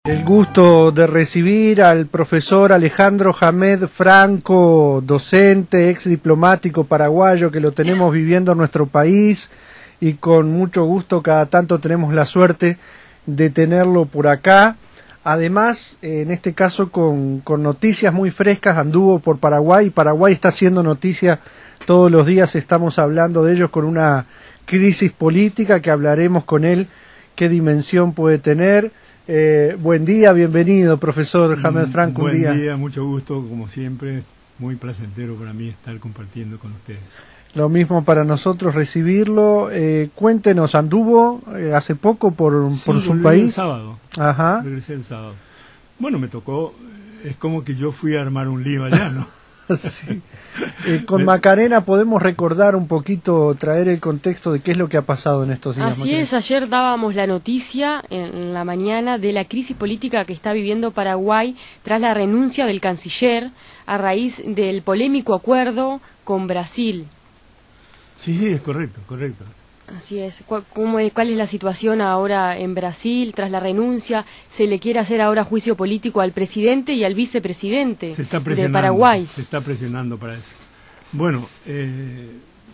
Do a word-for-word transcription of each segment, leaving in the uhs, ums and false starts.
El gusto de recibir al profesor Alejandro Hamed Franco, docente, ex diplomático paraguayo, que lo tenemos viviendo en nuestro país y con mucho gusto cada tanto tenemos la suerte de tenerlo por acá. Además, en este caso con, con noticias muy frescas, anduvo por Paraguay y Paraguay está haciendo noticias todos los días, estamos hablando de ellos con una crisis política que hablaremos con él qué dimensión puede tener. Eh, buen día, bienvenido, profesor Hamed Franco. Buen un día. día, mucho gusto, como siempre, muy placentero para mí estar compartiendo con ustedes. Lo mismo para nosotros recibirlo. Eh, cuéntenos, ¿anduvo eh, hace poco por, Sí, por su volví país? el sábado. Ajá. Regresé el sábado. Bueno, me tocó, es como que yo fui a armar un lío allá, ¿no? Sí. Eh, con Macarena podemos recordar un poquito, traer el contexto de qué es lo que ha pasado en estos días. Así Macarena. es, ayer dábamos la noticia en la mañana de la crisis política que está viviendo Paraguay tras la renuncia del canciller a raíz del polémico acuerdo con Brasil. Sí, sí, es correcto, correcto. Así es. ¿Cuál, cómo es, ¿Cuál es la situación ahora en Brasil tras la renuncia? Se le quiere hacer ahora juicio político al presidente y al vicepresidente Se está de presionando, Paraguay. se está presionando para eso. Bueno, eh,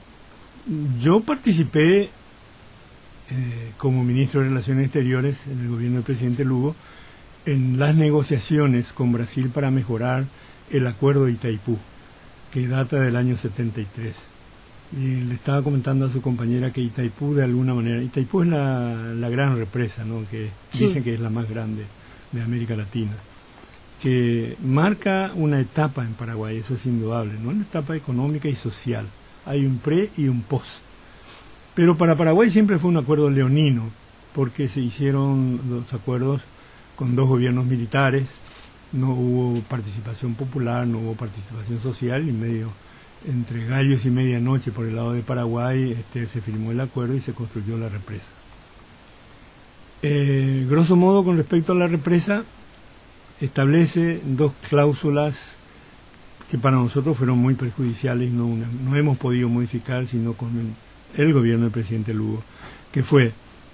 yo participé eh, como ministro de Relaciones Exteriores en el gobierno del presidente Lugo en las negociaciones con Brasil para mejorar el acuerdo de Itaipú, que data del año setenta y tres. Y le estaba comentando a su compañera que Itaipú, de alguna manera, Itaipú es la, la gran represa, ¿no? Que Sí. dicen que es la más grande de América Latina, que marca una etapa en Paraguay, eso es indudable, ¿no? Una etapa económica y social. Hay un pre y un post. Pero para Paraguay siempre fue un acuerdo leonino, porque se hicieron los acuerdos con dos gobiernos militares, no hubo participación popular, no hubo participación social, y medio entre gallos y medianoche por el lado de Paraguay este, se firmó el acuerdo y se construyó la represa. Eh, grosso modo, con respecto a la represa, establece dos cláusulas que para nosotros fueron muy perjudiciales, no, una, no hemos podido modificar sino con el, el gobierno del presidente Lugo, que fue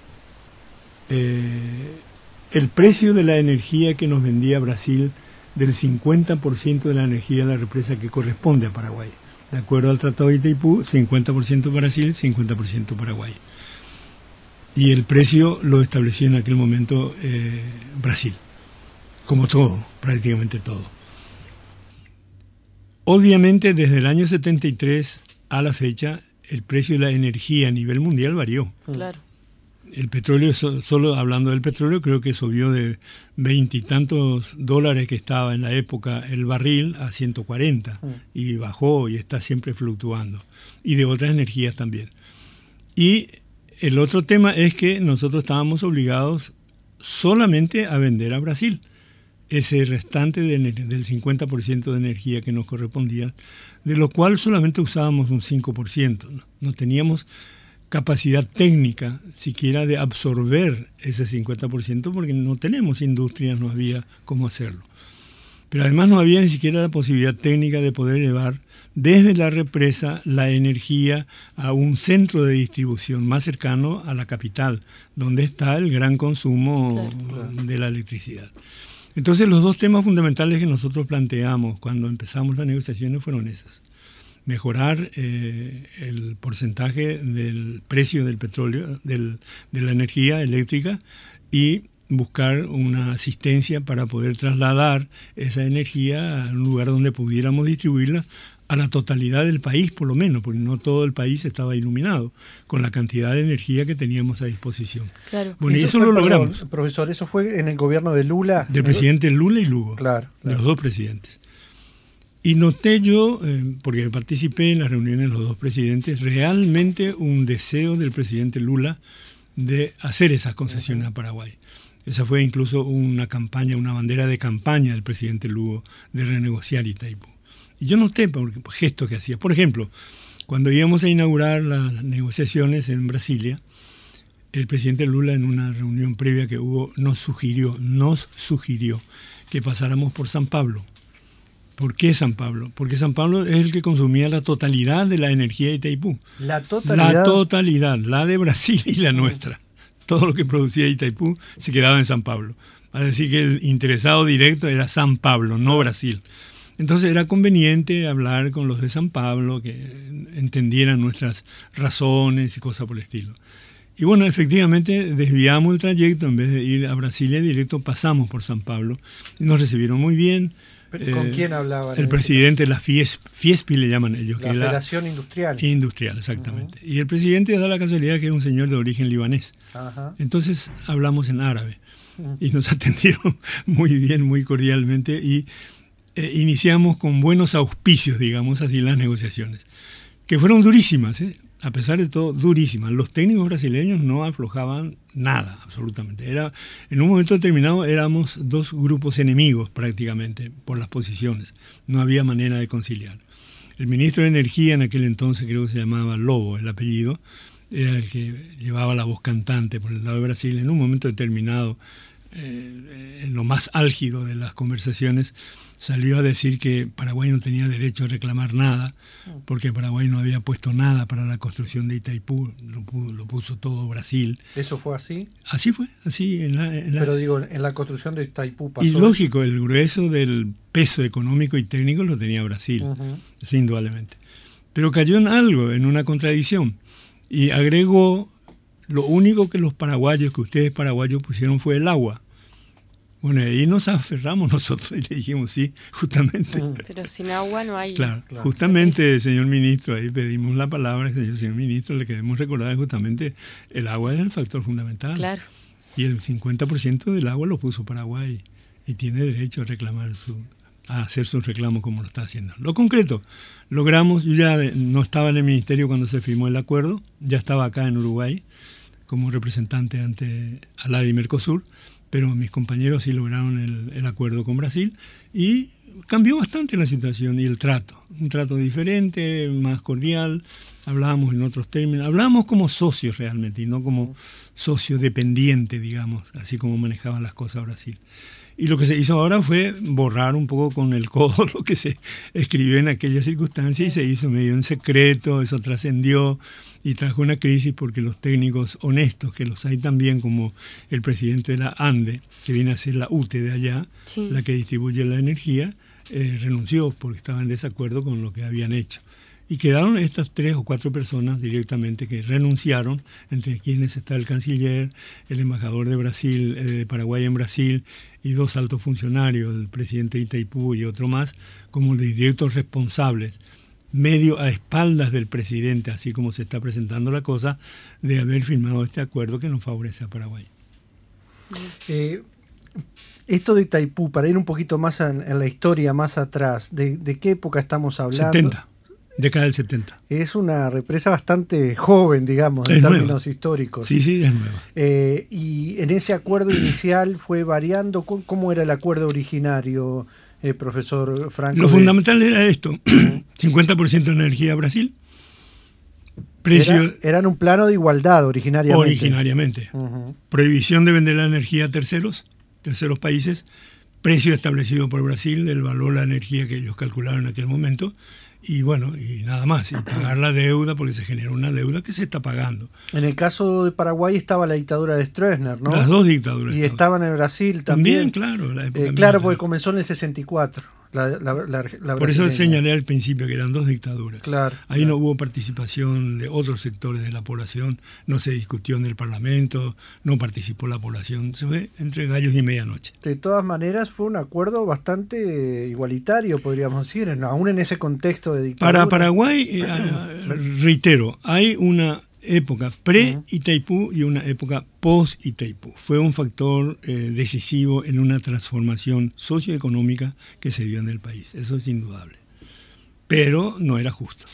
eh, el precio de la energía que nos vendía Brasil, del cincuenta por ciento de la energía de la represa que corresponde a Paraguay. De acuerdo al Tratado de Itaipú, cincuenta por ciento Brasil, cincuenta por ciento Paraguay. Y el precio lo estableció en aquel momento eh, Brasil, como todo, prácticamente todo. Obviamente, desde el año setenta y tres a la fecha, el precio de la energía a nivel mundial varió. Claro. El petróleo, solo hablando del petróleo, creo que subió de veintitantos dólares que estaba en la época el barril a ciento cuarenta mm. y bajó y está siempre fluctuando. Y de otras energías también. Y el otro tema es que nosotros estábamos obligados solamente a vender a Brasil ese restante de, del cincuenta por ciento de energía que nos correspondía, de lo cual solamente usábamos un cinco por ciento. No, no teníamos capacidad técnica siquiera de absorber ese cincuenta por ciento porque no tenemos industrias, no había cómo hacerlo. Pero además no había ni siquiera la posibilidad técnica de poder llevar desde la represa la energía a un centro de distribución más cercano a la capital, donde está el gran consumo claro, claro. de la electricidad. Entonces los dos temas fundamentales que nosotros planteamos cuando empezamos las negociaciones fueron esas. Mejorar eh, el porcentaje del precio del petróleo, del, de la energía eléctrica y buscar una asistencia para poder trasladar esa energía a un lugar donde pudiéramos distribuirla a la totalidad del país, por lo menos, porque no todo el país estaba iluminado con la cantidad de energía que teníamos a disposición. Claro. Bueno, y eso, eso lo fue, logramos. Perdón, profesor, ¿eso fue en el gobierno de Lula? Del presidente Lula y Lugo, claro, claro. de los dos presidentes. Y noté yo, eh, porque participé en las reuniones de los dos presidentes, realmente un deseo del presidente Lula de hacer esas concesiones uh-huh. a Paraguay. Esa fue incluso una campaña, una bandera de campaña del presidente Lugo de renegociar Itaipú. Y yo noté por, por gestos que hacía. Por ejemplo, cuando íbamos a inaugurar las negociaciones en Brasilia, el presidente Lula en una reunión previa que hubo nos sugirió, nos sugirió que pasáramos por San Pablo. ¿Por qué San Pablo? Porque San Pablo es el que consumía la totalidad de la energía de Itaipú. ¿La totalidad? La totalidad, la de Brasil y la nuestra. Todo lo que producía Itaipú se quedaba en San Pablo. a decir que el interesado directo era San Pablo, no Brasil. Entonces era conveniente hablar con los de San Pablo, que entendieran nuestras razones y cosas por el estilo. Y bueno, efectivamente desviamos el trayecto, en vez de ir a Brasilia directo, pasamos por San Pablo. Y nos recibieron muy bien. ¿Pero con eh, quién hablaban? El presidente de la Fiesp, Fiespi le llaman ellos. La que Federación la, Industrial. Industrial, exactamente. Uh-huh. Y el presidente da la casualidad que es un señor de origen libanés. Uh-huh. Entonces hablamos en árabe. Uh-huh. Y nos atendieron muy bien, muy cordialmente. Y eh, iniciamos con buenos auspicios, digamos así, las negociaciones. Que fueron durísimas, ¿eh? A pesar de todo, durísimas. Los técnicos brasileños no aflojaban nada, absolutamente. Era, en un momento determinado éramos dos grupos enemigos prácticamente por las posiciones. No había manera de conciliar. El ministro de Energía en aquel entonces, creo que se llamaba Lobo, el apellido, era el que llevaba la voz cantante por el lado de Brasil. En un momento determinado, eh, en lo más álgido de las conversaciones, salió a decir que Paraguay no tenía derecho a reclamar nada, porque Paraguay no había puesto nada para la construcción de Itaipú, lo, lo puso todo Brasil. ¿Eso fue así? Así fue, así. En la, en la, Pero digo, en la construcción de Itaipú pasó. Y lógico, el grueso del peso económico y técnico lo tenía Brasil, uh-huh. sí, indudablemente. Pero cayó en algo, en una contradicción, y agregó, lo único que los paraguayos, que ustedes paraguayos pusieron fue el agua. Bueno, ahí nos aferramos nosotros y le dijimos sí, justamente. Pero sin agua no hay... Claro, claro. Justamente, señor ministro, ahí pedimos la palabra, señor, señor ministro, le queremos recordar justamente el agua es el factor fundamental. Claro. Y el cincuenta por ciento del agua lo puso Paraguay y tiene derecho a reclamar su, a hacer sus reclamos como lo está haciendo. Lo concreto, logramos, yo ya no estaba en el ministerio cuando se firmó el acuerdo, ya estaba acá en Uruguay como representante ante ALADI y Mercosur, pero mis compañeros sí lograron el, el acuerdo con Brasil y cambió bastante la situación y el trato. Un trato diferente, más cordial, hablábamos en otros términos, hablábamos como socios realmente y no como socio dependiente, digamos, así como manejaban las cosas Brasil. Y lo que se hizo ahora fue borrar un poco con el codo lo que se escribió en aquella circunstancia y se hizo medio en secreto, eso trascendió y trajo una crisis porque los técnicos honestos, que los hay también, como el presidente de la ANDE, que viene a ser la U T E de allá, sí. la que distribuye la energía, eh, renunció porque estaba en desacuerdo con lo que habían hecho. Y quedaron estas tres o cuatro personas directamente que renunciaron, entre quienes está el canciller, el embajador de Brasil, eh, de Paraguay en Brasil, y dos altos funcionarios, el presidente de Itaipú y otro más, como los directos responsables, medio a espaldas del presidente, así como se está presentando la cosa, de haber firmado este acuerdo que nos favorece a Paraguay. Eh, esto de Itaipú, para ir un poquito más en, en la historia, más atrás, ¿de, de qué época estamos hablando? setenta. Década del setenta. Es una represa bastante joven, digamos, en términos nueva. históricos. Sí, sí, es nueva. Eh, y en ese acuerdo inicial fue variando. ¿Cómo era el acuerdo originario, eh, profesor Franco? Lo de... fundamental era esto: cincuenta por ciento de energía a Brasil. Precio... Era, eran un plano de igualdad originariamente. Originariamente. Uh-huh. Prohibición de vender la energía a terceros, terceros países. Precio establecido por Brasil del valor de la energía que ellos calcularon en aquel momento. Y bueno, y nada más, y pagar la deuda, porque se generó una deuda que se está pagando. En el caso de Paraguay estaba la dictadura de Stroessner, ¿no? Las dos dictaduras. Y estaban en Brasil también. También, claro. La época eh, claro, porque comenzó en el sesenta y cuatro. La, la, la, la Por eso señalé al principio que eran dos dictaduras. Claro, Ahí claro. no hubo participación de otros sectores de la población, no se discutió en el Parlamento, no participó la población, se fue entre gallos y medianoche. De todas maneras fue un acuerdo bastante igualitario, podríamos decir, aún en ese contexto de dictadura. Para Paraguay, eh, reitero, hay una época pre-Itaipú y una época post-Itaipú. Fue un factor eh, decisivo en una transformación socioeconómica que se dio en el país. Eso es indudable. Pero no era justo.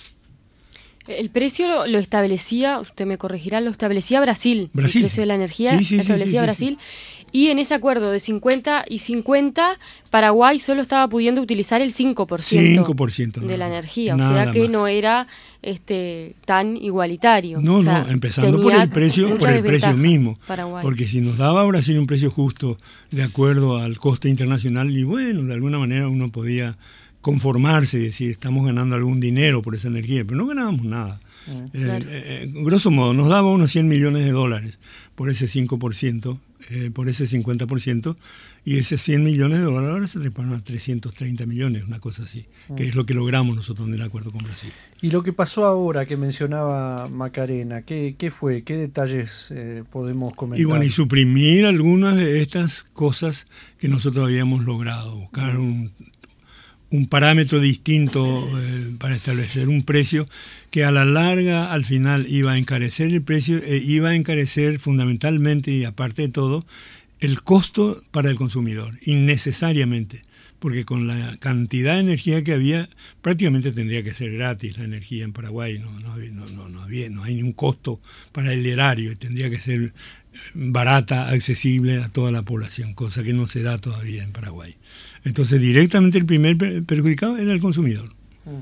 El precio lo, lo establecía, usted me corregirá, lo establecía Brasil. Brasil. El precio de la energía sí, sí, lo establecía sí, sí, Brasil. Sí, sí. Y en ese acuerdo de cincuenta y cincuenta, Paraguay solo estaba pudiendo utilizar el cinco por ciento, cinco por ciento de la energía. O Nada sea que más. no era este, tan igualitario. No, o sea, no, empezando por el precio, por el precio mismo. Paraguay. Porque si nos daba Brasil un precio justo de acuerdo al coste internacional, y bueno, de alguna manera uno podía conformarse y decir, estamos ganando algún dinero por esa energía, pero no ganábamos nada. Mm, eh, claro. eh, grosso modo, nos daba unos cien millones de dólares por ese cinco por ciento eh, por ese cincuenta por ciento, y esos cien millones de dólares ahora se treparon a trescientos treinta millones, una cosa así, mm. que es lo que logramos nosotros en el acuerdo con Brasil. Y lo que pasó ahora que mencionaba Macarena, ¿qué, qué fue? ¿Qué detalles eh, podemos comentar? Y bueno, y suprimir algunas de estas cosas que nosotros habíamos logrado, buscar un, un parámetro distinto eh, para establecer un precio que a la larga, al final, iba a encarecer el precio, e iba a encarecer fundamentalmente y aparte de todo, el costo para el consumidor, innecesariamente, porque con la cantidad de energía que había, prácticamente tendría que ser gratis la energía en Paraguay, no, no, no, no, no, había, no hay ningún costo para el erario, tendría que ser barata, accesible a toda la población, cosa que no se da todavía en Paraguay. Entonces, directamente el primer perjudicado era el consumidor.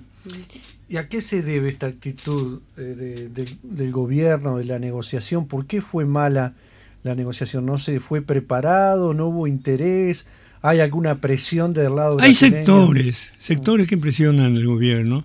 ¿Y a qué se debe esta actitud eh, de, de, del gobierno, de la negociación? ¿Por qué fue mala la negociación? ¿No se fue preparado? ¿No hubo interés? ¿Hay alguna presión del lado brasileño? Hay sectores, sectores que presionan al gobierno,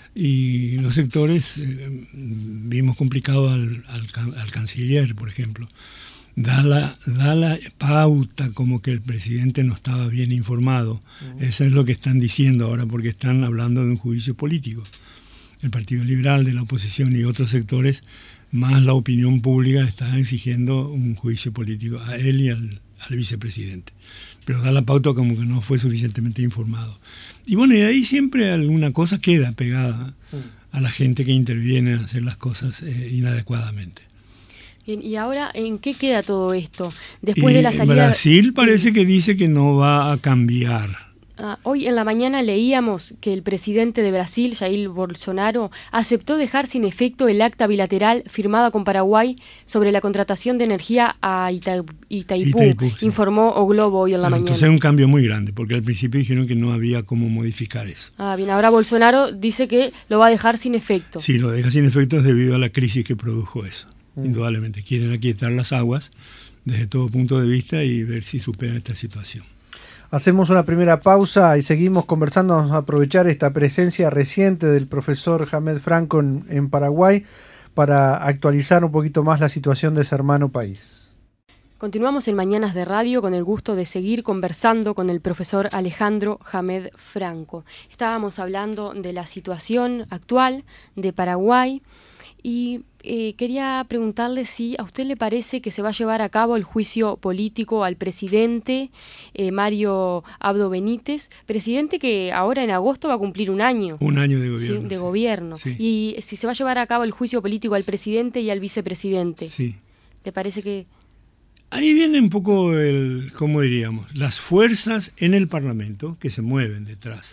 y los sectores eh, vimos complicado al, al, al canciller, por ejemplo. Da la, da la pauta como que el presidente no estaba bien informado. Uh-huh. Eso es lo que están diciendo ahora, porque están hablando de un juicio político. El Partido Liberal, de la oposición y otros sectores, más la opinión pública, está exigiendo un juicio político a él y al, al vicepresidente. Pero da la pauta como que no fue suficientemente informado. Y bueno, y ahí siempre alguna cosa queda pegada a la gente que interviene a hacer las cosas eh, inadecuadamente. Bien, y ahora, ¿en qué queda todo esto? Después y de la salida... Brasil parece que dice que no va a cambiar. Ah, hoy en la mañana leíamos que el presidente de Brasil, Jair Bolsonaro, aceptó dejar sin efecto el acta bilateral firmada con Paraguay sobre la contratación de energía a Ita Itaipú, Itaipú sí. informó O Globo hoy en la ah, mañana. Entonces es un cambio muy grande, porque al principio dijeron que no había cómo modificar eso. Ah, bien, ahora Bolsonaro dice que lo va a dejar sin efecto. Sí, lo deja sin efecto es debido a la crisis que produjo eso. Mm. Indudablemente, quieren aquietar las aguas desde todo punto de vista y ver si superan esta situación. Hacemos una primera pausa y seguimos conversando. Vamos a aprovechar esta presencia reciente del profesor Hamed Franco en, en Paraguay para actualizar un poquito más la situación de ese hermano país. Continuamos en Mañanas de Radio con el gusto de seguir conversando con el profesor Alejandro Hamed Franco. Estábamos hablando de la situación actual de Paraguay y eh, quería preguntarle si a usted le parece que se va a llevar a cabo el juicio político al presidente eh, Mario Abdo Benítez, presidente que ahora en agosto va a cumplir un año. Un año de gobierno. Sí, de sí. gobierno. Sí. Y si se va a llevar a cabo el juicio político al presidente y al vicepresidente. Sí. ¿Le parece que...? Ahí viene un poco, el, ¿cómo diríamos? Las fuerzas en el Parlamento que se mueven detrás.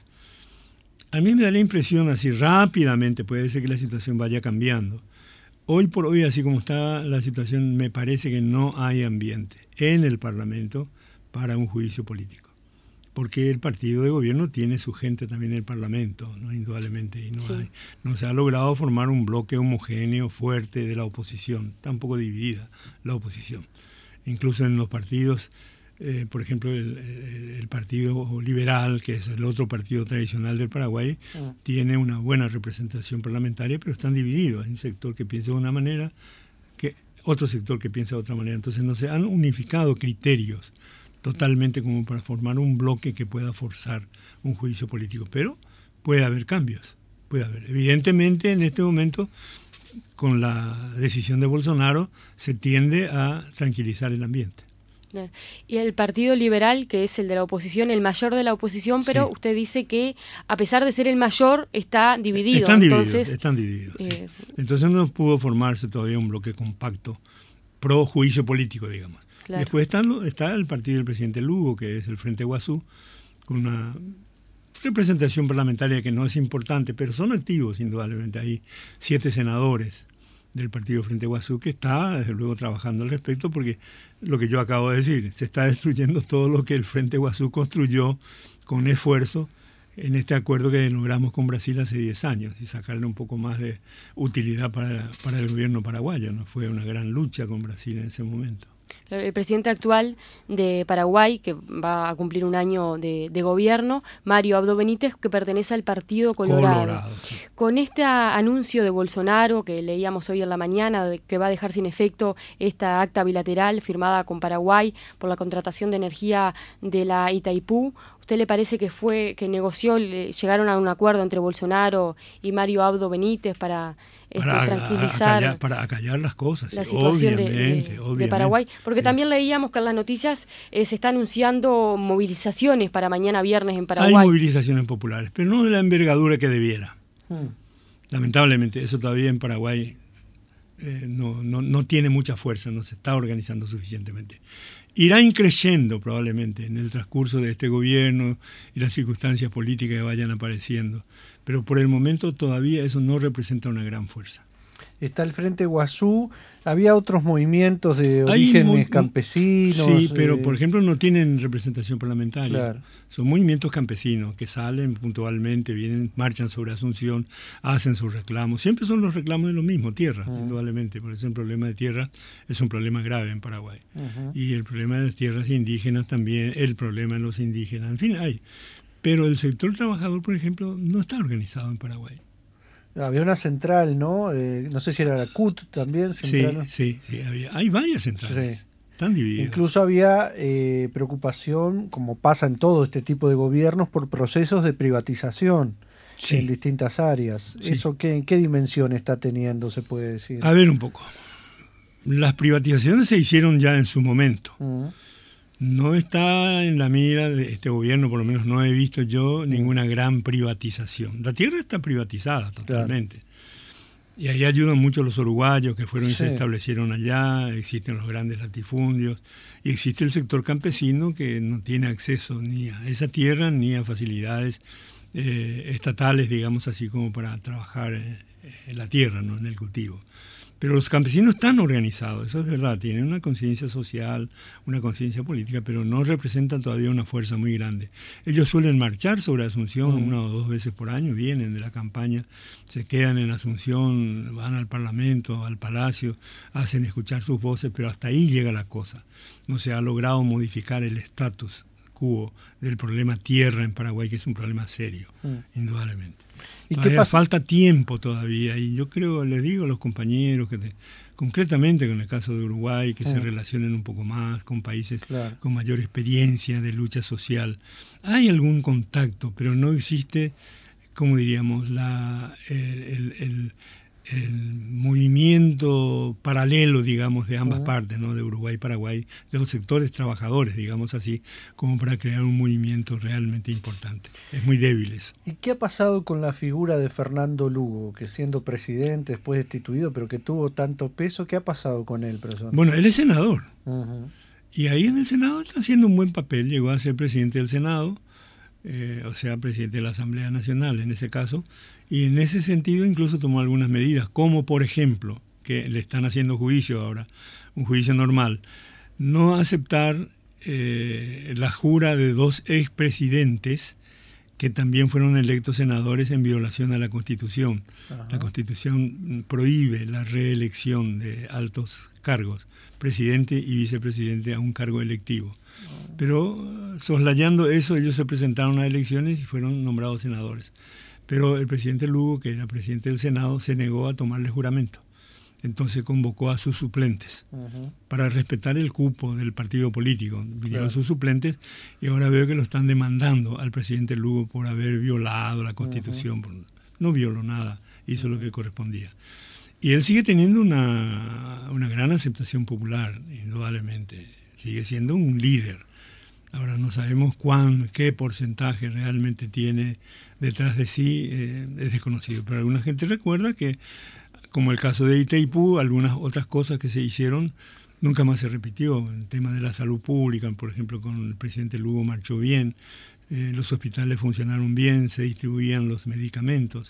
A mí me da la impresión, así rápidamente, puede ser que la situación vaya cambiando. Hoy por hoy, así como está la situación, me parece que no hay ambiente en el Parlamento para un juicio político. Porque el partido de gobierno tiene su gente también en el Parlamento, ¿no? Indudablemente, y no, sí. hay, no se ha logrado formar un bloque homogéneo, fuerte de la oposición, tampoco dividida la oposición. Incluso en los partidos, eh, por ejemplo, el, el Partido Liberal, que es el otro partido tradicional del Paraguay, ah. tiene una buena representación parlamentaria, pero están divididos. Hay un sector que piensa de una manera, que otro sector que piensa de otra manera. Entonces no se han unificado criterios totalmente como para formar un bloque que pueda forzar un juicio político. Pero puede haber cambios, puede haber. Evidentemente, en este momento, con la decisión de Bolsonaro, se tiende a tranquilizar el ambiente. Y el Partido Liberal, que es el de la oposición, el mayor de la oposición, pero sí. usted dice que a pesar de ser el mayor, está dividido. Están entonces, divididos, están divididos. Eh, sí. Entonces no pudo formarse todavía un bloque compacto pro juicio político, digamos. Claro. Después está, está el partido del presidente Lugo, que es el Frente Guazú, con una representación parlamentaria que no es importante, pero son activos indudablemente. Hay siete senadores del partido Frente Guazú que está desde luego trabajando al respecto, porque lo que yo acabo de decir, se está destruyendo todo lo que el Frente Guazú construyó con esfuerzo en este acuerdo que logramos con Brasil hace diez años y sacarle un poco más de utilidad para, para el gobierno paraguayo, ¿no? Fue una gran lucha con Brasil en ese momento. El presidente actual de Paraguay, que va a cumplir un año de, de gobierno, Mario Abdo Benítez, que pertenece al Partido Colorado. Colorado sí. Con este anuncio de Bolsonaro, que leíamos hoy en la mañana, de que va a dejar sin efecto esta acta bilateral firmada con Paraguay por la contratación de energía de la Itaipú, ¿usted le parece que fue que negoció, le, llegaron a un acuerdo entre Bolsonaro y Mario Abdo Benítez para, este, para tranquilizar acallar, para acallar las cosas? La sí, situación obviamente, de, de, obviamente, de Paraguay? Porque sí. también leíamos que en las noticias eh, se está anunciando movilizaciones para mañana viernes en Paraguay. Hay movilizaciones populares, pero no de la envergadura que debiera. Hmm. Lamentablemente, eso todavía en Paraguay eh, no, no, no tiene mucha fuerza, no se está organizando suficientemente. Irá increciendo probablemente en el transcurso de este gobierno y las circunstancias políticas que vayan apareciendo, pero por el momento todavía eso no representa una gran fuerza. Está el Frente Guazú, había otros movimientos de orígenes campesinos. Sí, pero eh... por ejemplo no tienen representación parlamentaria. Claro. Son movimientos campesinos que salen puntualmente, vienen, marchan sobre Asunción, hacen sus reclamos. Siempre son los reclamos de lo mismo, tierra, uh-huh. indudablemente. Por eso el problema de tierra es un problema grave en Paraguay. Uh-huh. Y el problema de las tierras indígenas también, el problema de los indígenas, en fin, hay. Pero el sector trabajador, por ejemplo, no está organizado en Paraguay. Había una central, ¿no? Eh, no sé si era la C U T también. Central, sí, sí, sí. Había, hay varias centrales. Sí. Están divididas. Incluso había eh, preocupación, como pasa en todo este tipo de gobiernos, por procesos de privatización sí. en distintas áreas. Sí. ¿Eso qué, qué dimensión está teniendo, se puede decir? A ver un poco. Las privatizaciones se hicieron ya en su momento. Uh-huh. No está en la mira de este gobierno, por lo menos no he visto yo ninguna gran privatización. La tierra está privatizada totalmente. Claro. Y ahí ayudan mucho los uruguayos que fueron y sí. se establecieron allá, existen los grandes latifundios, y existe el sector campesino que no tiene acceso ni a esa tierra ni a facilidades eh, estatales, digamos así, como para trabajar en la tierra, ¿no? En el cultivo. Pero los campesinos están organizados, eso es verdad, tienen una conciencia social, una conciencia política, pero no representan todavía una fuerza muy grande. Ellos suelen marchar sobre Asunción uh-huh. una o dos veces por año, vienen de la campaña, se quedan en Asunción, van al Parlamento, al Palacio, hacen escuchar sus voces, pero hasta ahí llega la cosa. No se ha logrado modificar el estatus quo del problema tierra en Paraguay, que es un problema serio, uh-huh. indudablemente. ¿Y qué pasa? Falta tiempo todavía, y yo creo, les digo a los compañeros, que te, concretamente con el caso de Uruguay, que uh-huh. se relacionen un poco más con países claro. con mayor experiencia de lucha social. Hay algún contacto, pero no existe, como diríamos, la, el, el, el, el movimiento paralelo, digamos, de ambas uh-huh. partes, ¿no? De Uruguay y Paraguay, de los sectores trabajadores, digamos así, como para crear un movimiento realmente importante. Es muy débil eso. ¿Y qué ha pasado con la figura de Fernando Lugo, que siendo presidente, después destituido, pero que tuvo tanto peso? ¿Qué ha pasado con él, profesor? Bueno, él es senador. Uh-huh. Y ahí en el Senado está haciendo un buen papel. Llegó a ser presidente del Senado, eh, o sea, presidente de la Asamblea Nacional en ese caso, y en ese sentido incluso tomó algunas medidas, como por ejemplo, que le están haciendo juicio ahora, un juicio normal, no aceptar eh, la jura de dos expresidentes que también fueron electos senadores en violación a la Constitución. Ajá. La Constitución prohíbe la reelección de altos cargos, presidente y vicepresidente a un cargo electivo. Ajá. Pero soslayando eso, ellos se presentaron a elecciones y fueron nombrados senadores. Pero el presidente Lugo, que era presidente del Senado, se negó a tomarle juramento. Entonces convocó a sus suplentes uh-huh. para respetar el cupo del partido político. Vinieron claro. sus suplentes y ahora veo que lo están demandando al presidente Lugo por haber violado la Constitución. Uh-huh. No violó nada, hizo uh-huh. lo que correspondía. Y él sigue teniendo una, una gran aceptación popular, indudablemente. Sigue siendo un líder. Ahora no sabemos cuán, qué porcentaje realmente tiene detrás de sí, eh, es desconocido. Pero alguna gente recuerda que, como el caso de Itaipú, algunas otras cosas que se hicieron nunca más se repitió. El tema de la salud pública, por ejemplo, con el presidente Lugo marchó bien, eh, los hospitales funcionaron bien, se distribuían los medicamentos.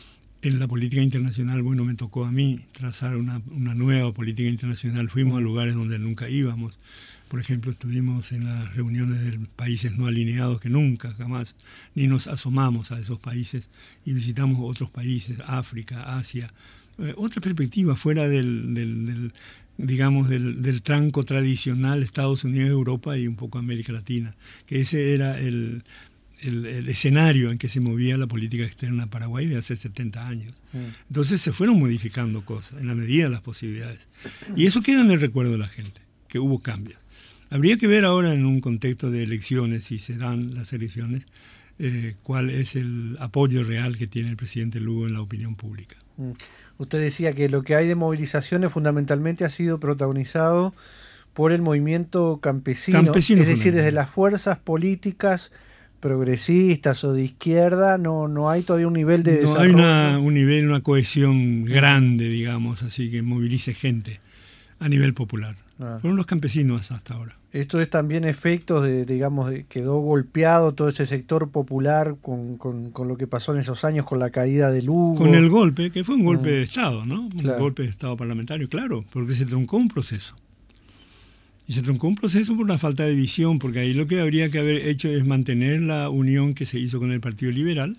En la política internacional, bueno, me tocó a mí trazar una, una nueva política internacional. Fuimos a lugares donde nunca íbamos. Por ejemplo, estuvimos en las reuniones de países no alineados que nunca, jamás, ni nos asomamos a esos países y visitamos otros países, África, Asia. Eh, otra perspectiva fuera del, del, del digamos, del, del tranco tradicional Estados Unidos, Europa y un poco América Latina, que ese era el, el, el escenario en que se movía la política externa de Paraguay de hace setenta años. Mm. Entonces se fueron modificando cosas en la medida de las posibilidades. Y eso queda en el recuerdo de la gente, que hubo cambios. Habría que ver ahora en un contexto de elecciones, si se dan las elecciones, eh, cuál es el apoyo real que tiene el presidente Lugo en la opinión pública. Mm. Usted decía que lo que hay de movilizaciones fundamentalmente ha sido protagonizado por el movimiento campesino, campesino es decir, desde las fuerzas políticas progresistas o de izquierda, no, no hay todavía un nivel de no desarrollo. Hay una, un nivel, una cohesión grande, digamos, así que movilice gente a nivel popular. Ah. Fueron los campesinos hasta ahora. Esto es también efectos de, digamos, de, quedó golpeado todo ese sector popular con, con, con lo que pasó en esos años, con la caída de Lugo. Con el golpe, que fue un golpe mm. de Estado, ¿no? Claro. Un golpe de Estado parlamentario, claro, porque se truncó un proceso. Y se truncó un proceso por la falta de visión, porque ahí lo que habría que haber hecho es mantener la unión que se hizo con el Partido Liberal,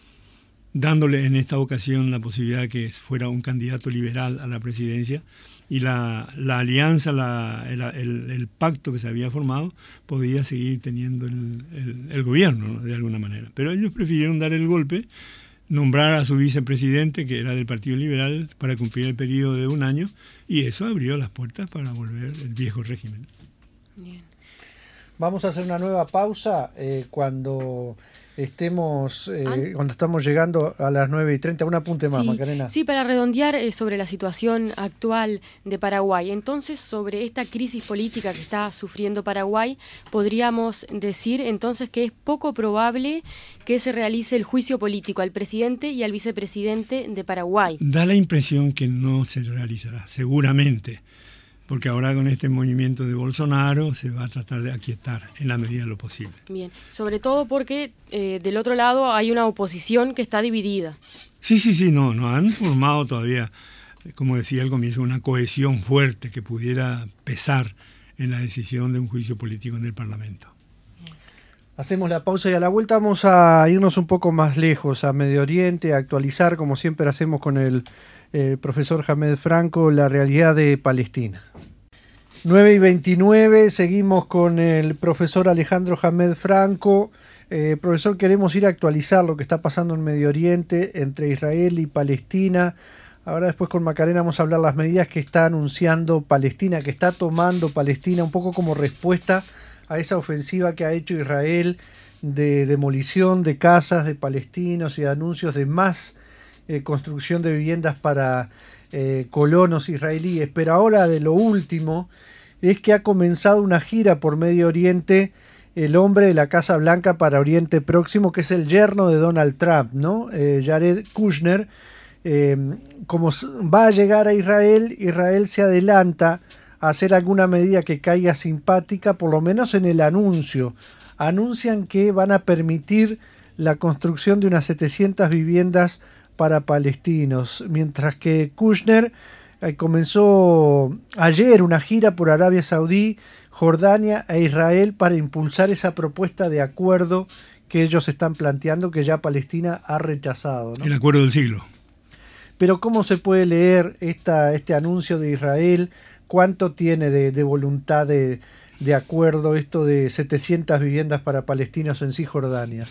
dándole en esta ocasión la posibilidad de que fuera un candidato liberal a la presidencia, y la, la alianza, la, el, el, el pacto que se había formado podía seguir teniendo el, el, el gobierno, ¿no? De alguna manera. Pero ellos prefirieron dar el golpe, nombrar a su vicepresidente, que era del Partido Liberal, para cumplir el periodo de un año, y eso abrió las puertas para volver el viejo régimen. Bien. Vamos a hacer una nueva pausa eh, cuando... Estemos eh, cuando estamos llegando a las nueve y treinta, un apunte más, sí, Macarena. Sí, para redondear eh, sobre la situación actual de Paraguay. Entonces, sobre esta crisis política que está sufriendo Paraguay, podríamos decir entonces que es poco probable que se realice el juicio político al presidente y al vicepresidente de Paraguay. Da la impresión que no se realizará, seguramente. Porque ahora con este movimiento de Bolsonaro se va a tratar de aquietar en la medida de lo posible. Bien, sobre todo porque eh, del otro lado hay una oposición que está dividida. Sí, sí, sí, no, no han formado todavía, como decía al comienzo, una cohesión fuerte que pudiera pesar en la decisión de un juicio político en el Parlamento. Bien. Hacemos la pausa y a la vuelta vamos a irnos un poco más lejos, a Medio Oriente, a actualizar, como siempre hacemos con el... el profesor Hamed Franco, la realidad de Palestina. nueve y veintinueve, seguimos con el profesor Alejandro Hamed Franco. Eh, profesor, queremos ir a actualizar lo que está pasando en Medio Oriente entre Israel y Palestina. Ahora después con Macarena vamos a hablar las medidas que está anunciando Palestina, que está tomando Palestina, un poco como respuesta a esa ofensiva que ha hecho Israel de demolición de casas de palestinos y de anuncios de más Eh, construcción de viviendas para eh, colonos israelíes. Pero ahora de lo último es que ha comenzado una gira por Medio Oriente el hombre de la Casa Blanca para Oriente Próximo, que es el yerno de Donald Trump, ¿no? Eh, Jared Kushner. Eh, como va a llegar a Israel, Israel se adelanta a hacer alguna medida que caiga simpática, por lo menos en el anuncio. Anuncian que van a permitir la construcción de unas setecientas viviendas para palestinos, mientras que Kushner eh, comenzó ayer una gira por Arabia Saudí, Jordania e Israel para impulsar esa propuesta de acuerdo que ellos están planteando, que ya Palestina ha rechazado, ¿no? El acuerdo del siglo. Pero ¿cómo se puede leer esta, este anuncio de Israel? ¿Cuánto tiene de, de voluntad de, de acuerdo esto de setecientas viviendas para palestinos en Cisjordania?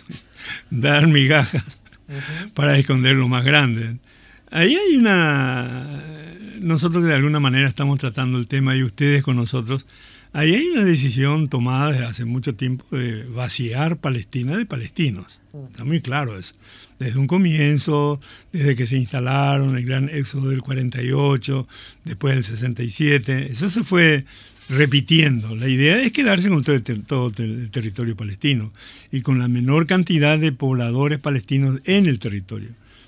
Dar migajas. Uh-huh. Para esconder lo más grande. Ahí hay una... Nosotros que de alguna manera estamos tratando el tema y ustedes con nosotros, ahí hay una decisión tomada desde hace mucho tiempo de vaciar Palestina de palestinos. Uh-huh. Está muy claro eso. Desde un comienzo, desde que se instalaron, el gran éxodo del cuarenta y ocho, después del sesenta y siete, eso se fue repitiendo. La idea es quedarse con todo el, ter- todo el territorio palestino y con la menor cantidad de pobladores palestinos en el territorio.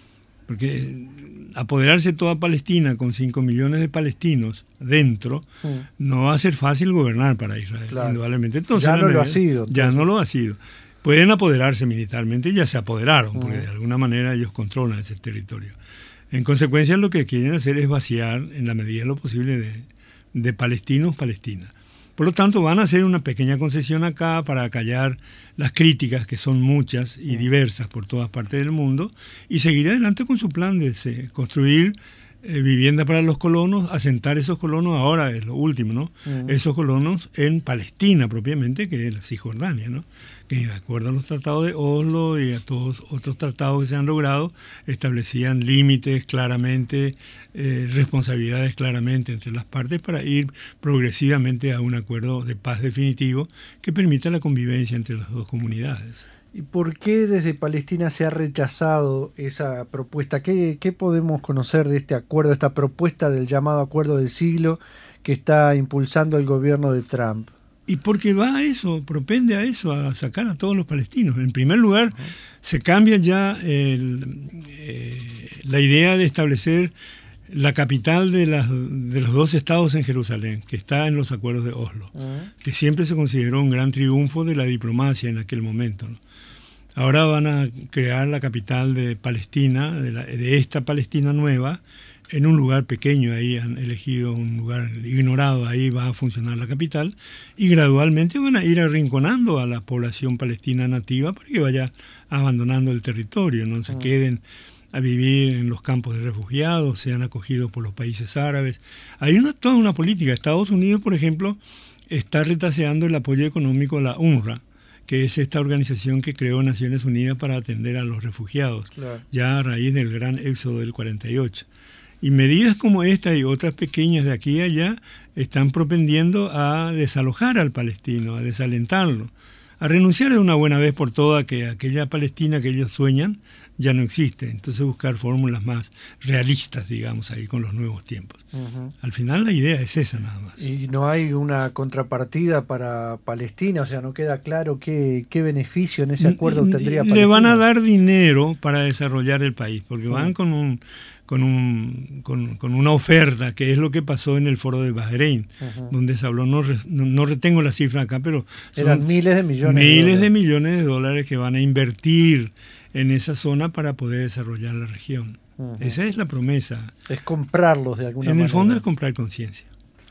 Porque apoderarse toda Palestina con cinco millones de palestinos dentro mm. no va a ser fácil gobernar para Israel, claro. Indudablemente. Entonces, ya no medida, lo ha sido. Entonces. Ya no lo ha sido. Pueden apoderarse militarmente y ya se apoderaron, mm. porque de alguna manera ellos controlan ese territorio. En consecuencia, lo que quieren hacer es vaciar en la medida de lo posible de de palestinos, Palestina. Por lo tanto, van a hacer una pequeña concesión acá para acallar las críticas, que son muchas y diversas por todas partes del mundo, y seguir adelante con su plan de se, construir eh, vivienda para los colonos, asentar esos colonos, ahora es lo último, ¿no? Uh-huh. Esos colonos en Palestina propiamente, que es la Cisjordania, ¿no? Que de acuerdo a los tratados de Oslo y a todos otros tratados que se han logrado, establecían límites claramente, eh, responsabilidades claramente entre las partes para ir progresivamente a un acuerdo de paz definitivo que permita la convivencia entre las dos comunidades. ¿Y por qué desde Palestina se ha rechazado esa propuesta? ¿Qué, qué podemos conocer de este acuerdo, esta propuesta del llamado Acuerdo del Siglo que está impulsando el gobierno de Trump? Y porque va a eso, propende a eso, a sacar a todos los palestinos. En primer lugar, uh-huh. se cambia ya el, eh, la idea de establecer la capital de, las, de los dos estados en Jerusalén, que está en los acuerdos de Oslo, uh-huh. que siempre se consideró un gran triunfo de la diplomacia en aquel momento, ¿no? Ahora van a crear la capital de Palestina, de, la, de esta Palestina nueva, en un lugar pequeño. Ahí han elegido un lugar ignorado, ahí va a funcionar la capital, y gradualmente van a ir arrinconando a la población palestina nativa para que vaya abandonando el territorio, no se uh-huh. queden a vivir en los campos de refugiados, sean acogidos por los países árabes. Hay una, toda una política. Estados Unidos, por ejemplo, está retaseando el apoyo económico a la UNRWA, que es esta organización que creó Naciones Unidas para atender a los refugiados, claro. ya a raíz del gran éxodo del cuarenta y ocho. Y medidas como esta y otras pequeñas de aquí y allá están propendiendo a desalojar al palestino, a desalentarlo, a renunciar de una buena vez por todas que aquella Palestina que ellos sueñan ya no existe. Entonces buscar fórmulas más realistas, digamos, ahí con los nuevos tiempos. Uh-huh. Al final la idea es esa nada más. Y no hay una contrapartida para Palestina, o sea, no queda claro qué, qué beneficio en ese acuerdo tendría Palestina. Le van a dar dinero para desarrollar el país, porque uh-huh. van con un... Con, un, con, con una oferta, que es lo que pasó en el foro de Bahrein, uh-huh. donde se habló, no, no, no retengo la cifra acá, pero son eran miles de millones miles de, de millones de dólares que van a invertir en esa zona para poder desarrollar la región. Uh-huh. Esa es la promesa. Es comprarlos de alguna en manera. En el fondo es comprar conciencia.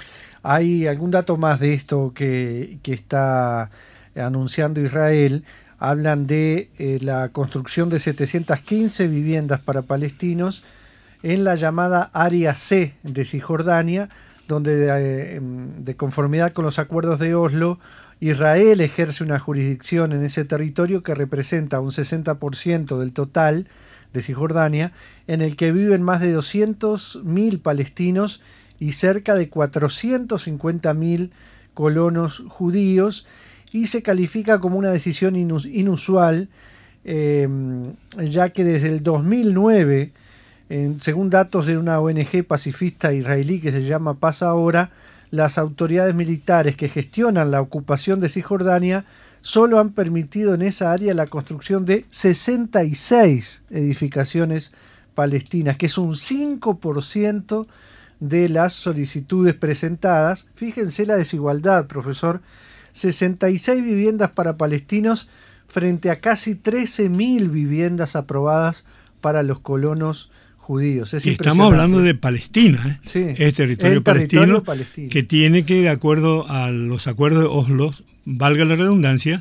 ¿Hay algún dato más de esto que, que está anunciando Israel? Hablan de eh, la construcción de setecientas quince viviendas para palestinos en la llamada Área C de Cisjordania, donde de, de conformidad con los acuerdos de Oslo, Israel ejerce una jurisdicción en ese territorio que representa un sesenta por ciento del total de Cisjordania, en el que viven más de doscientos mil palestinos y cerca de cuatrocientos cincuenta mil colonos judíos, y se califica como una decisión inus- inusual, eh, ya que desde el dos mil nueve, En, según datos de una O N G pacifista israelí que se llama Paz Ahora, las autoridades militares que gestionan la ocupación de Cisjordania solo han permitido en esa área la construcción de sesenta y seis edificaciones palestinas, que es un cinco por ciento de las solicitudes presentadas. Fíjense la desigualdad, profesor. sesenta y seis viviendas para palestinos frente a casi trece mil viviendas aprobadas para los colonos judíos. Es y estamos hablando de Palestina, ¿eh? Sí, es territorio, palestino, territorio palestino que tiene que, de acuerdo a los acuerdos de Oslo, valga la redundancia,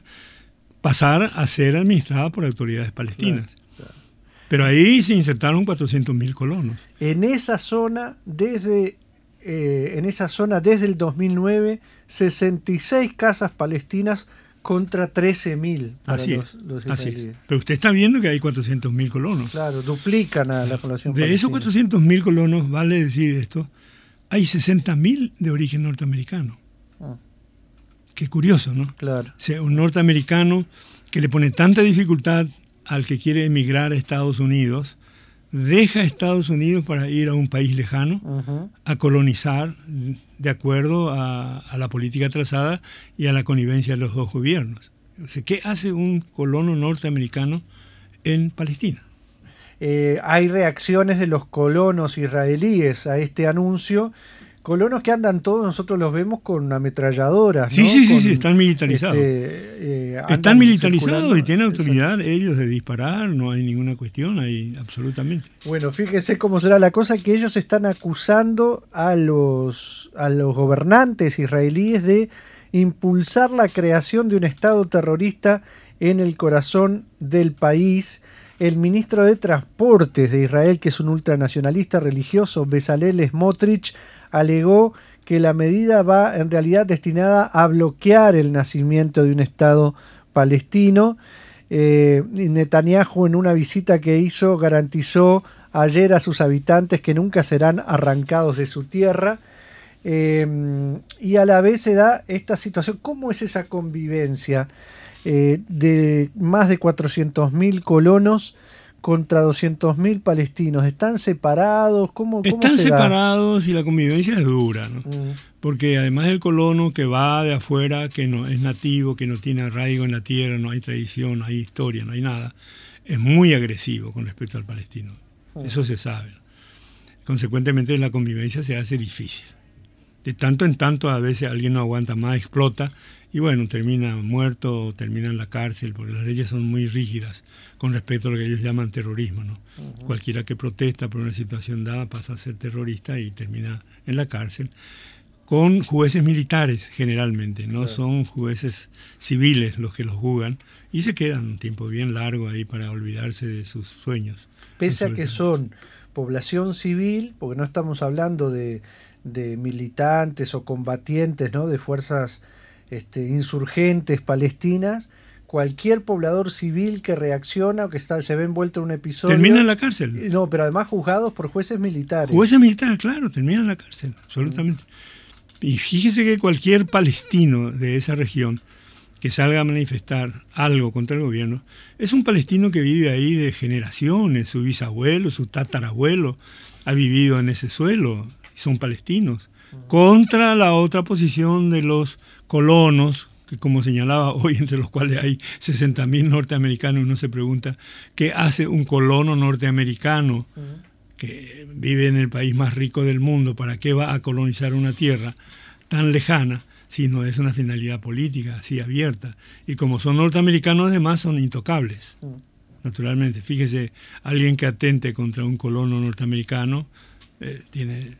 pasar a ser administrada por autoridades palestinas. Claro, claro. Pero ahí se insertaron cuatrocientos mil colonos. En esa zona, desde eh, en esa zona desde el dos mil nueve, sesenta y seis casas palestinas contra trece mil. Así es, los así es. Pero usted está viendo que hay cuatrocientos mil colonos. Claro, duplican a la población de palestina. Esos cuatrocientos mil colonos, vale decir esto, hay sesenta mil de origen norteamericano. Ah. Qué curioso, ¿no? Claro. O sea, un norteamericano que le pone tanta dificultad al que quiere emigrar a Estados Unidos, deja a Estados Unidos para ir a un país lejano, uh-huh. a colonizar de acuerdo a, a la política trazada y a la connivencia de los dos gobiernos. O sea, ¿qué hace un colono norteamericano en Palestina? Eh, hay reacciones de los colonos israelíes a este anuncio. Colonos que andan todos, nosotros los vemos con ametralladoras, sí, ¿no? Sí, sí, con, sí, están militarizados. Este, eh, están militarizados y tienen autoridad exacto. ellos de disparar, no hay ninguna cuestión ahí, absolutamente. Bueno, fíjese cómo será la cosa, que ellos están acusando a los, a los gobernantes israelíes de impulsar la creación de un Estado terrorista en el corazón del país. el ministro de Transportes de Israel, que es un ultranacionalista religioso, Bezalel Smotrich, alegó que la medida va en realidad destinada a bloquear el nacimiento de un Estado palestino. Eh, Netanyahu, en una visita que hizo, garantizó ayer a sus habitantes que nunca serán arrancados de su tierra. Eh, y a la vez se da esta situación. ¿Cómo es esa convivencia eh, de más de cuatrocientos mil colonos contra doscientos mil palestinos? ¿Están separados? ¿Cómo, cómo Están se da? separados y la convivencia es dura, ¿no? Mm. Porque además el colono que va de afuera, que no es nativo, que no tiene arraigo en la tierra, no hay tradición, no hay historia, no hay nada, es muy agresivo con respecto al palestino. Mm. Eso se sabe. Consecuentemente la convivencia se hace difícil. De tanto en tanto a veces alguien no aguanta más, explota y bueno, termina muerto o termina en la cárcel, porque las leyes son muy rígidas con respecto a lo que ellos llaman terrorismo, ¿no? Uh-huh. Cualquiera que protesta por una situación dada pasa a ser terrorista y termina en la cárcel, con jueces militares generalmente, no sí. Son jueces civiles los que los juzgan y se quedan un tiempo bien largo ahí para olvidarse de sus sueños. Pese a que son población civil, porque no estamos hablando de de militantes o combatientes, ¿no?, de fuerzas este, insurgentes palestinas, cualquier poblador civil que reacciona o que está, se ve envuelto en un episodio... Termina en la cárcel. No, pero además juzgados por jueces militares. Jueces militares, claro, termina en la cárcel, absolutamente. Mm. Y fíjese que cualquier palestino de esa región que salga a manifestar algo contra el gobierno, es un palestino que vive ahí de generaciones, su bisabuelo, su tatarabuelo ha vivido en ese suelo, son palestinos, contra la otra posición de los colonos, que como señalaba hoy, entre los cuales hay sesenta mil norteamericanos, uno se pregunta, ¿qué hace un colono norteamericano que vive en el país más rico del mundo? ¿Para qué va a colonizar una tierra tan lejana si no es una finalidad política así abierta? Y como son norteamericanos, además son intocables, naturalmente. Fíjese, alguien que atente contra un colono norteamericano eh, tiene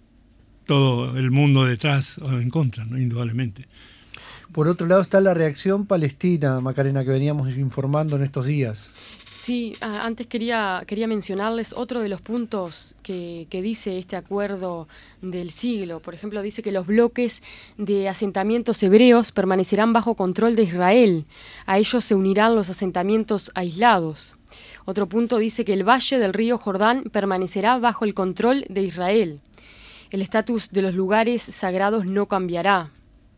todo el mundo detrás o en contra, ¿no? Indudablemente. Por otro lado está la reacción palestina, Macarena, que veníamos informando en estos días. Sí, antes quería, quería mencionarles otro de los puntos que, que dice este acuerdo del siglo. Por ejemplo, dice que los bloques de asentamientos hebreos permanecerán bajo control de Israel. A ellos se unirán los asentamientos aislados. Otro punto dice que el valle del río Jordán permanecerá bajo el control de Israel. El estatus de los lugares sagrados no cambiará.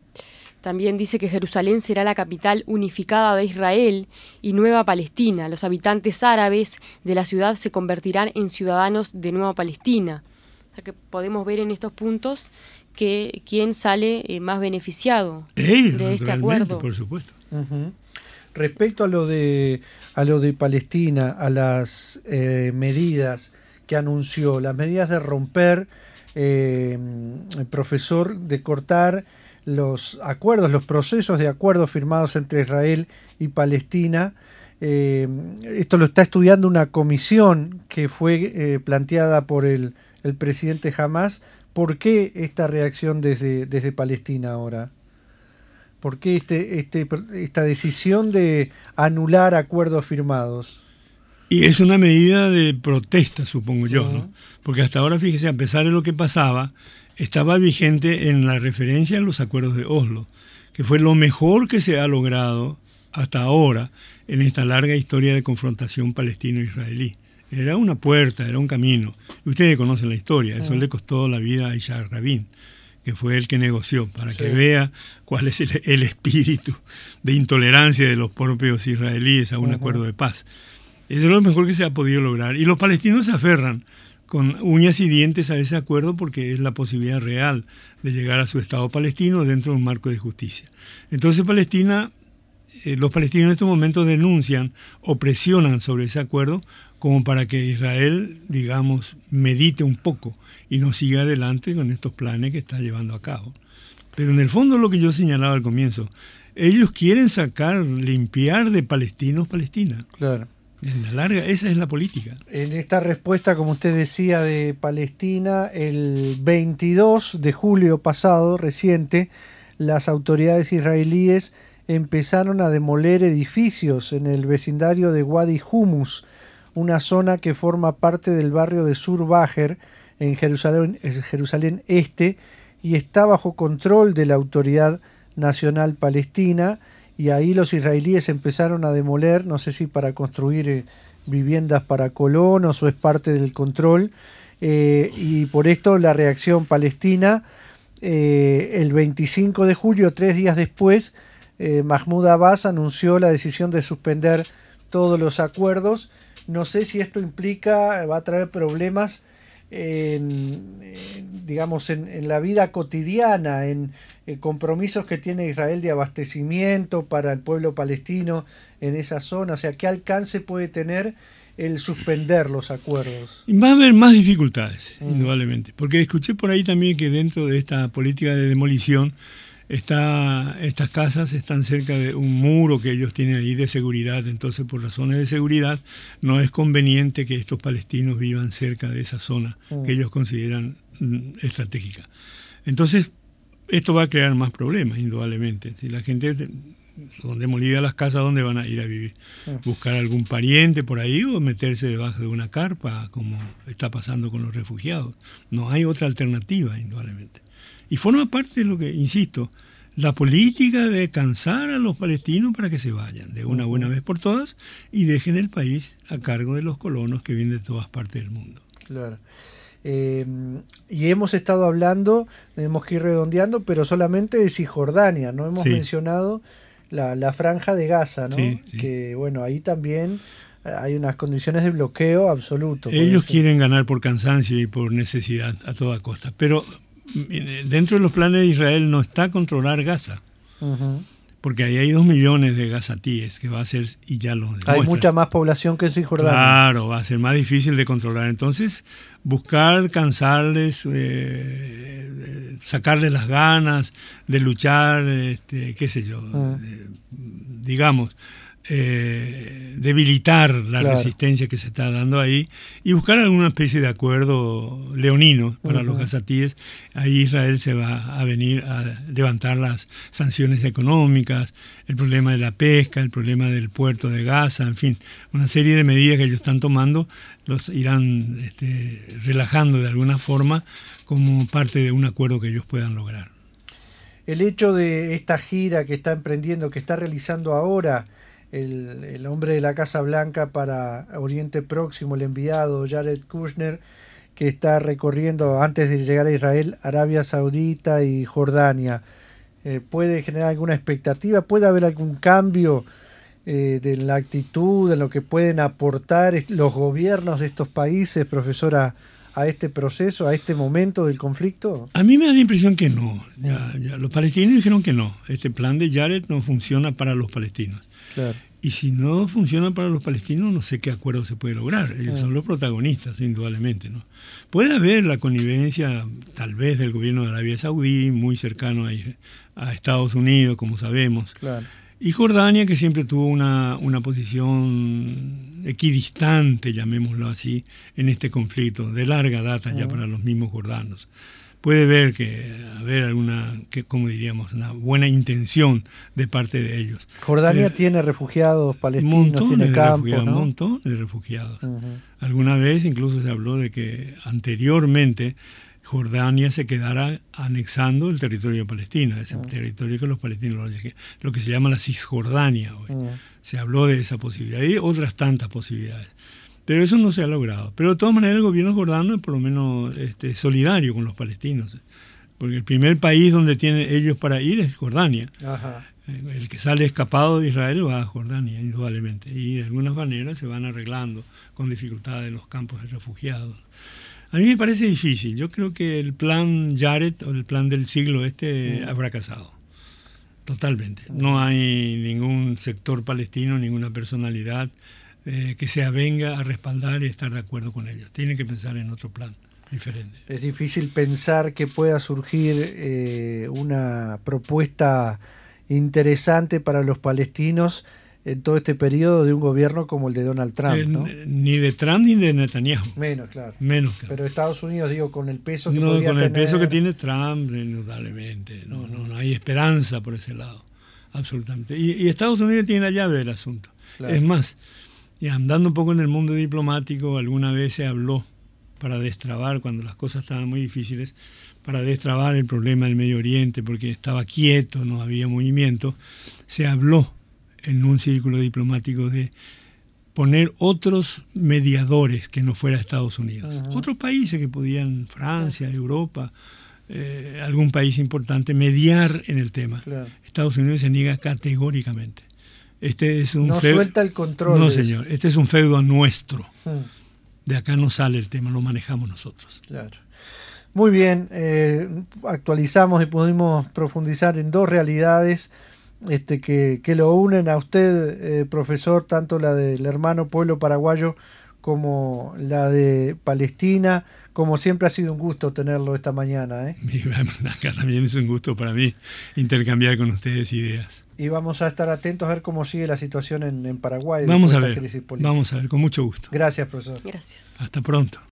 También dice que Jerusalén será la capital unificada de Israel y Nueva Palestina. Los habitantes árabes de la ciudad se convertirán en ciudadanos de Nueva Palestina. O sea que podemos ver en estos puntos que quién sale eh, más beneficiado Ey, de este acuerdo. Por supuesto. Uh-huh. Respecto a lo de a lo de Palestina, a las eh, medidas que anunció, las medidas de romper, eh, el profesor, de cortar los acuerdos, los procesos de acuerdos firmados entre Israel y Palestina. Eh, esto lo está estudiando una comisión que fue eh, planteada por el, el presidente Hamás. ¿Por qué esta reacción desde, desde Palestina ahora? ¿Por qué este, este, esta decisión de anular acuerdos firmados? Y es una medida de protesta, supongo yo, uh-huh. ¿no? Porque hasta ahora, fíjese, a pesar de lo que pasaba, estaba vigente en la referencia a los acuerdos de Oslo, que fue lo mejor que se ha logrado hasta ahora en esta larga historia de confrontación palestino-israelí. Era una puerta, era un camino. Y ustedes conocen la historia, eso uh-huh. le costó la vida a Isaac Rabin, que fue el que negoció, para sí. que vea cuál es el, el espíritu de intolerancia de los propios israelíes a un uh-huh. acuerdo de paz. Eso es lo mejor que se ha podido lograr. Y los palestinos se aferran con uñas y dientes a ese acuerdo porque es la posibilidad real de llegar a su Estado palestino dentro de un marco de justicia. Entonces Palestina, eh, los palestinos en estos momentos denuncian o presionan sobre ese acuerdo como para que Israel, digamos, medite un poco y no siga adelante con estos planes que está llevando a cabo. Pero en el fondo, lo que yo señalaba al comienzo, ellos quieren sacar, limpiar de palestinos Palestina. Claro. En la larga, esa es la política. En esta respuesta, como usted decía, de Palestina, el veintidós de julio pasado, reciente, las autoridades israelíes empezaron a demoler edificios en el vecindario de Wadi Humus, una zona que forma parte del barrio de Sur Bajer, en Jerusalén, Jerusalén Este, y está bajo control de la Autoridad Nacional Palestina, y ahí los israelíes empezaron a demoler, no sé si para construir eh, viviendas para colonos o es parte del control, eh, y por esto la reacción palestina, eh, el veinticinco de julio, tres días después, eh, Mahmoud Abbas anunció la decisión de suspender todos los acuerdos. No sé si esto implica, va a traer problemas en, en, digamos, en, en la vida cotidiana, en, en compromisos que tiene Israel de abastecimiento para el pueblo palestino en esa zona. O sea, ¿qué alcance puede tener el suspender los acuerdos? Va a haber más dificultades, mm. indudablemente, porque escuché por ahí también que dentro de esta política de demolición, Está, estas casas están cerca de un muro que ellos tienen ahí de seguridad, entonces por razones de seguridad no es conveniente que estos palestinos vivan cerca de esa zona mm. que ellos consideran mm, estratégica. Entonces esto va a crear más problemas, indudablemente. Si la gente, son demolidas las casas, ¿dónde van a ir a vivir? Mm. ¿Buscar algún pariente por ahí o meterse debajo de una carpa, como está pasando con los refugiados? No hay otra alternativa, indudablemente. Y forma parte de lo que, insisto, la política de cansar a los palestinos para que se vayan de una buena vez por todas y dejen el país a cargo de los colonos que vienen de todas partes del mundo. Claro. Eh, y hemos estado hablando, tenemos que ir redondeando, pero solamente de Cisjordania, no hemos sí. mencionado la, la franja de Gaza, ¿no? Sí, sí. Que bueno, ahí también hay unas condiciones de bloqueo absoluto. Ellos quieren ganar por cansancio y por necesidad a toda costa, pero dentro de los planes de Israel no está controlar Gaza, uh-huh. porque ahí hay dos millones de gazatíes que va a ser, y ya lo demuestra. Hay mucha más población que en Cisjordania. Claro, va a ser más difícil de controlar. Entonces, buscar cansarles, eh, sacarles las ganas de luchar, este, qué sé yo, uh-huh. eh, digamos, Eh, debilitar la claro. resistencia que se está dando ahí y buscar alguna especie de acuerdo leonino para uh-huh. los gazatíes. Ahí Israel se va a venir a levantar las sanciones económicas, el problema de la pesca, el problema del puerto de Gaza, en fin, una serie de medidas que ellos están tomando los irán este, relajando de alguna forma como parte de un acuerdo que ellos puedan lograr. El hecho de esta gira que está emprendiendo, que está realizando ahora El, el hombre de la Casa Blanca para Oriente Próximo, el enviado Jared Kushner, que está recorriendo antes de llegar a Israel, Arabia Saudita y Jordania, eh, ¿puede generar alguna expectativa? ¿Puede haber algún cambio eh, de la actitud, de lo que pueden aportar los gobiernos de estos países, profesora, a este proceso, a este momento del conflicto? A mí me da la impresión que no. Ya, ya, los palestinos dijeron que no. Este plan de Jared no funciona para los palestinos. Claro. Y si no funciona para los palestinos, no sé qué acuerdo se puede lograr. Ellos son los protagonistas, indudablemente, ¿no? Puede haber la connivencia, tal vez, del gobierno de Arabia Saudí, muy cercano a, a Estados Unidos, como sabemos. Claro. Y Jordania, que siempre tuvo una, una posición equidistante, llamémoslo así, en este conflicto, de larga data ya uh-huh. para los mismos jordanos. Puede ver que haber alguna, que, como diríamos, una buena intención de parte de ellos. Jordania eh, tiene refugiados palestinos, tiene campos, ¿no? Un montón de refugiados. Uh-huh. Alguna vez incluso se habló de que anteriormente Jordania se quedara anexando el territorio palestino, ese uh-huh. territorio que los palestinos, lo que se llama la Cisjordania hoy. Uh-huh. Se habló de esa posibilidad y otras tantas posibilidades. Pero eso no se ha logrado. Pero de todas maneras el gobierno jordano es por lo menos este, solidario con los palestinos. Porque el primer país donde tienen ellos para ir es Jordania. Ajá. El que sale escapado de Israel va a Jordania, indudablemente. Y de alguna manera se van arreglando con dificultades los campos de refugiados. A mí me parece difícil. Yo creo que el plan Jared o el plan del siglo este mm. ha fracasado. Totalmente. No hay ningún sector palestino, ninguna personalidad Eh, que se avenga a respaldar y estar de acuerdo con ellos. Tienen que pensar en otro plan diferente. Es difícil pensar que pueda surgir eh, una propuesta interesante para los palestinos en todo este periodo de un gobierno como el de Donald Trump, eh, ¿no? Ni de Trump ni de Netanyahu. Menos, claro. Menos, claro. Pero Estados Unidos, digo, con el peso que no, podría con el tener... peso que tiene Trump, indudablemente. No, no, no hay esperanza por ese lado. absolutamente. Y, y Estados Unidos tiene la llave del asunto. Claro. Es más, y andando un poco en el mundo diplomático, alguna vez se habló para destrabar, cuando las cosas estaban muy difíciles, para destrabar el problema del Medio Oriente, porque estaba quieto, no había movimiento, se habló en un círculo diplomático de poner otros mediadores que no fuera Estados Unidos. Uh-huh. Otros países que podían, Francia, uh-huh. Europa, eh, algún país importante, mediar en el tema. Claro. Estados Unidos se niega categóricamente. Este es un no feudo, suelta el control. No, señor, este es un feudo nuestro. Uh-huh. De acá no sale el tema, lo manejamos nosotros. Claro. Muy bien, eh, actualizamos y pudimos profundizar en dos realidades este, que, que lo unen a usted, eh, profesor, tanto la del hermano pueblo paraguayo como la de Palestina. Como siempre ha sido un gusto tenerlo esta mañana, ¿eh? Acá también es un gusto para mí intercambiar con ustedes ideas. Y vamos a estar atentos a ver cómo sigue la situación en, en Paraguay. Vamos a ver, crisis política. Vamos a ver, con mucho gusto. Gracias, profesor. Gracias. Hasta pronto.